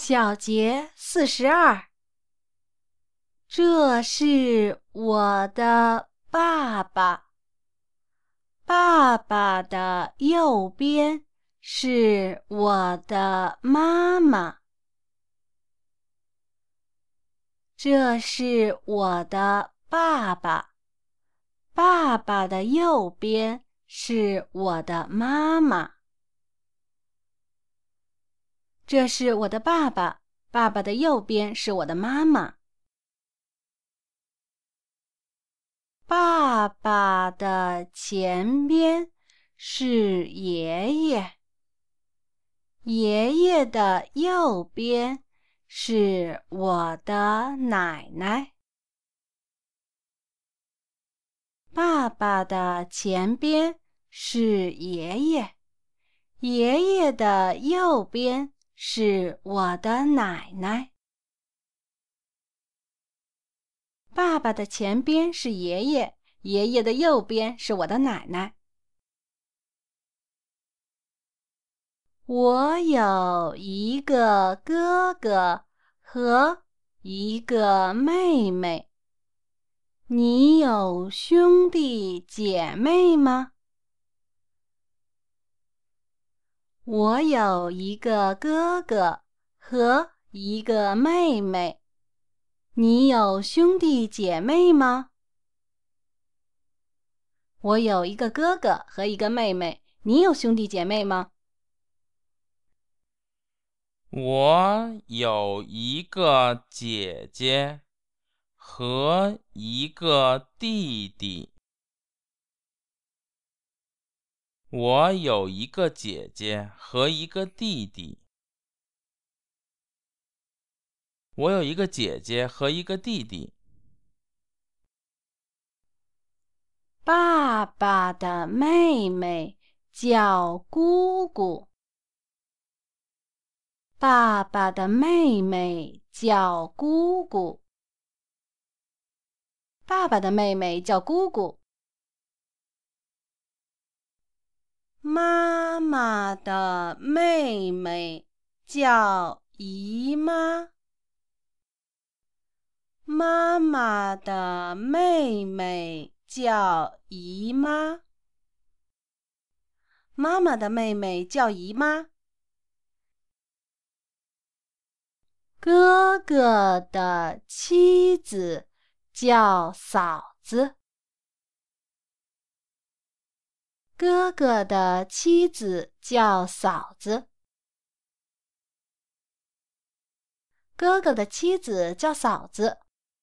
小节42，这是我的爸爸。爸爸的右边是我的妈妈。这是我的爸爸。爸爸的右边是我的妈妈。这是我的爸爸，爸爸的右边是我的妈妈。爸爸的前边是爷爷，爷爷的右边是我的奶奶。爸爸的前边是爷爷，爷爷的右边是我的奶奶。爸爸的前边是爷爷，爷爷的右边是我的奶奶。我有一个哥哥和一个妹妹。你有兄弟姐妹吗？我有一个哥哥和一个妹妹。你有兄弟姐妹吗？我有一个哥哥和一个妹妹。你有兄弟姐妹吗？ 我有一个姐姐和一个弟弟。我有一个姐姐和一个弟弟。我有一个姐姐和一个弟弟。 爸爸的妹妹叫姑姑。爸爸的妹妹叫姑姑。爸爸的妹妹叫姑姑。妈妈的妹妹叫姨妈。妈妈的妹妹叫姨妈。妈妈的妹妹叫姨妈。哥哥的妻子叫嫂子。哥哥的妻子叫嫂子。哥哥的妻子叫嫂子。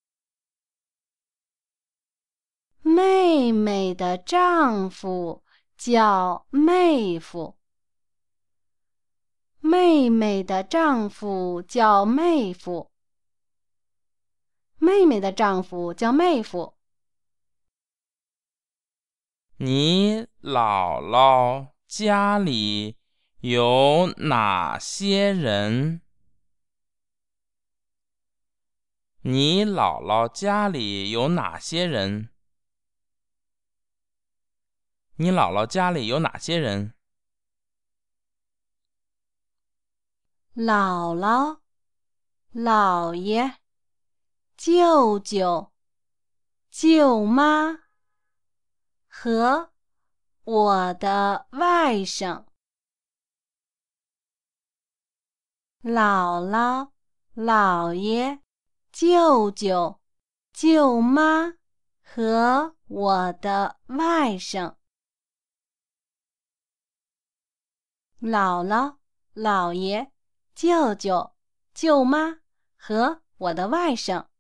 妹妹的丈夫叫妹夫。妹妹的丈夫叫妹夫。妹妹的丈夫叫妹夫。 你姥姥家里有哪些人？你姥姥家里有哪些人？你姥姥家里有哪些人？ 姥姥、姥爷、舅舅、舅妈和我的外甥。姥姥、姥爷、舅舅、舅妈和我的外甥。姥姥、姥爷、舅舅、舅妈和我的外甥。